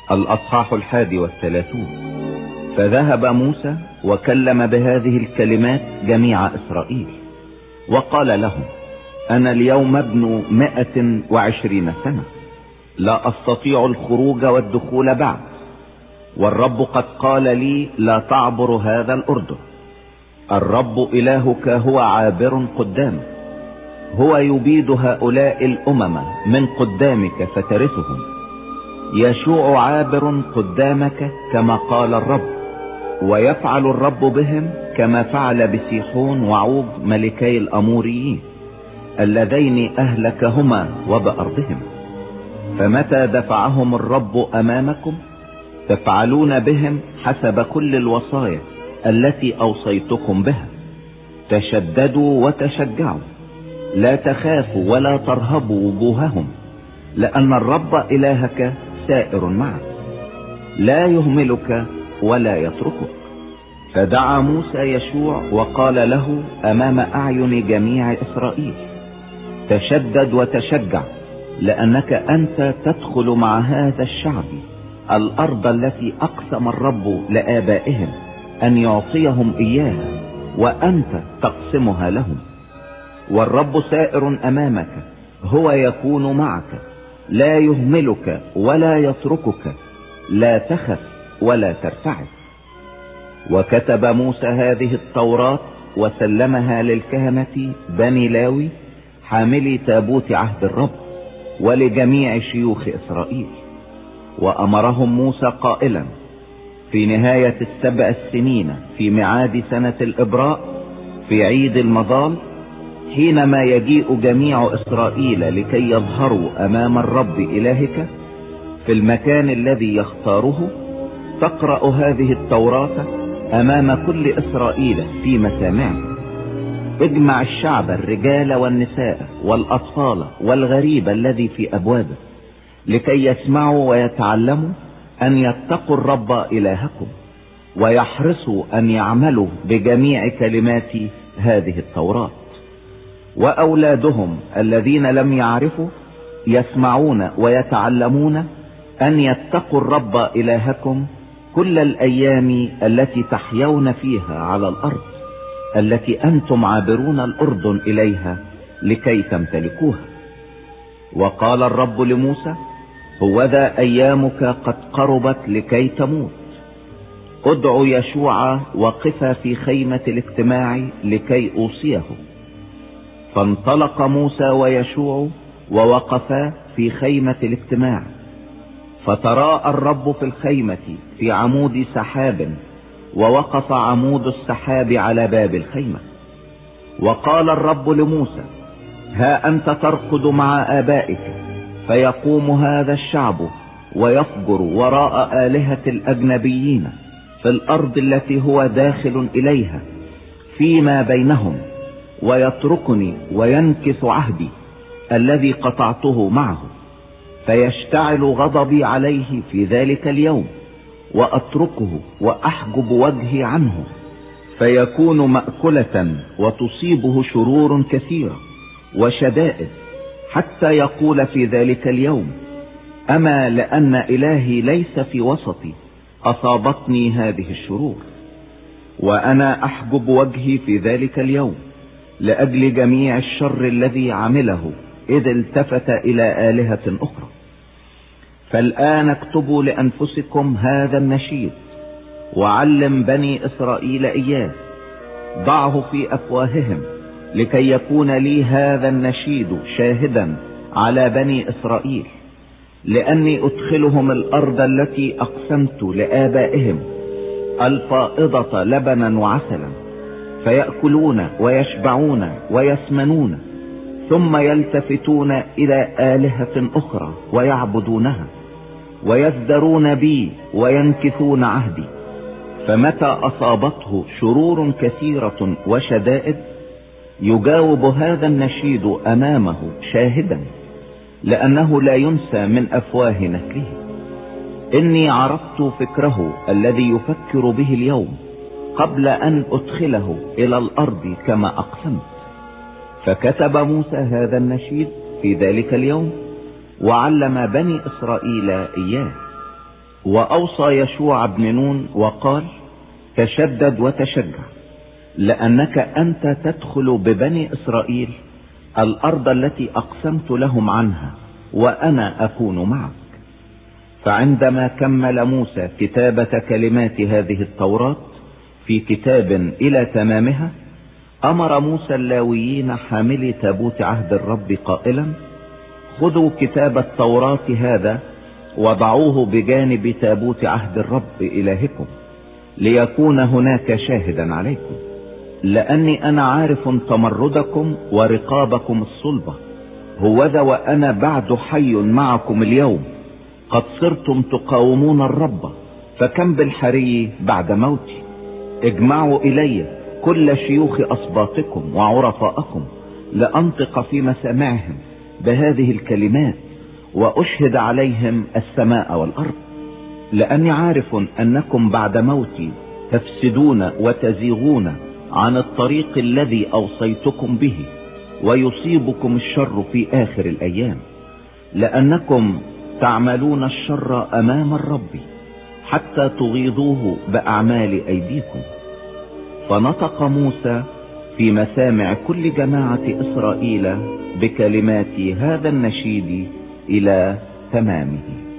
الأصحاح 31. فذهب موسى وكلم بهذه الكلمات جميع إسرائيل وقال لهم: أنا اليوم ابن 120 سنة، لا أستطيع الخروج والدخول بعد، والرب قد قال لي: لا تعبر هذا الأردن. الرب إلهك هو عابر قدامك، هو يبيد هؤلاء الأمم من قدامك فترثهم. يشوع عابر قدامك كما قال الرب، ويفعل الرب بهم كما فعل بسيحون وعوج ملكي الأموريين اللذين أهلكهما وبأرضهم. فمتى دفعهم الرب أمامكم تفعلون بهم حسب كل الوصايا التي أوصيتكم بها. تشددوا وتشجعوا، لا تخافوا ولا ترهبوا وجوههم، لأن الرب إلهك سائر معك، لا يهملك ولا يتركك. فدعا موسى يشوع وقال له أمام أعين جميع إسرائيل: تشدد وتشجع، لأنك أنت تدخل مع هذا الشعب الأرض التي أقسم الرب لآبائهم أن يعطيهم إياها، وأنت تقسمها لهم. والرب سائر أمامك، هو يكون معك، لا يهملك ولا يتركك، لا تخف ولا ترتعد. وكتب موسى هذه التوراة وسلمها للكهنة بني لاوي حاملي تابوت عهد الرب ولجميع شيوخ إسرائيل. وأمرهم موسى قائلا: في نهاية 7 سنين في ميعاد سنة الإبراء في عيد المظال، حينما يجيء جميع إسرائيل لكي يظهروا أمام الرب إلهك في المكان الذي يختاره، تقرأ هذه التوراة أمام كل إسرائيل في مسامعه. اجمع الشعب الرجال والنساء والأطفال والغريب الذي في أبوابه لكي يسمعوا ويتعلموا أن يتقوا الرب إلهكم، ويحرصوا أن يعملوا بجميع كلمات هذه التوراة. وأولادهم الذين لم يعرفوا يسمعون ويتعلمون أن يتقوا الرب إلهكم كل الأيام التي تحيون فيها على الأرض التي أنتم عابرون الأردن إليها لكي تمتلكوها. وقال الرب لموسى: هوذا أيامك قد قربت لكي تموت. ادعوا يشوع وقفا في خيمة الاجتماع لكي أوصيه. فانطلق موسى ويشوع ووقفا في خيمة الاجتماع، فتراءى الرب في الخيمة في عمود سحاب، ووقف عمود السحاب على باب الخيمة. وقال الرب لموسى: ها أنت ترقد مع آبائك، فيقوم هذا الشعب ويفجر وراء آلهة الأجنبيين في الأرض التي هو داخل إليها فيما بينهم، ويتركني وينكث عهدي الذي قطعته معه. فيشتعل غضبي عليه في ذلك اليوم، وأتركه وأحجب وجهي عنه، فيكون مأكلة وتصيبه شرور كثيرة وشدائد، حتى يقول في ذلك اليوم: أما لأن إلهي ليس في وسطي أصابتني هذه الشرور. وأنا أحجب وجهي في ذلك اليوم لأجل جميع الشر الذي عمله إذ التفت إلى آلهة أخرى. فالآن اكتبوا لأنفسكم هذا النشيد، وعلم بني إسرائيل إياه، ضعه في أفواههم لكي يكون لي هذا النشيد شاهدا على بني إسرائيل، لأني أدخلهم الأرض التي أقسمت لآبائهم الفائضة لبنا وعسلا، فيأكلون ويشبعون ويسمنون، ثم يلتفتون إلى آلهة أخرى ويعبدونها، ويزدرون بي وينكثون عهدي. فمتى أصابته شرور كثيرة وشدائد يجاوب هذا النشيد أمامه شاهدا، لأنه لا ينسى من أفواه نسله. إني عرفت فكره الذي يفكر به اليوم قبل أن أدخله إلى الأرض كما أقسمت. فكتب موسى هذا النشيد في ذلك اليوم، وعلم بني إسرائيل إياه. وأوصى يشوع بن نون وقال: تشدد وتشجع، لأنك أنت تدخل ببني إسرائيل الأرض التي أقسمت لهم عنها، وأنا أكون معك. فعندما كمل موسى كتابة كلمات هذه التوراة في كتاب إلى تمامها، أمر موسى اللاويين حاملي تابوت عهد الرب قائلا: خذوا كتاب التوراة هذا وضعوه بجانب تابوت عهد الرب إلهكم، ليكون هناك شاهدا عليكم، لأني أنا عارف تمردكم ورقابكم الصلبة. هوذا وأنا بعد حي معكم اليوم، قد صرتم تقاومون الرب، فكم بالحري بعد موتي. اجمعوا إلي كل شيوخ أصباطكم وعرفاءكم لأنطق في مسامعهم بهذه الكلمات، وأشهد عليهم السماء والأرض، لأني عارف أنكم بعد موتي تفسدون وتزيغون عن الطريق الذي أوصيتكم به، ويصيبكم الشر في آخر الأيام، لأنكم تعملون الشر أمام الرب حتى تغيظوه بأعمال أيديكم. فنطق موسى في مسامع كل جماعة إسرائيل بكلمات هذا النشيد إلى تمامه.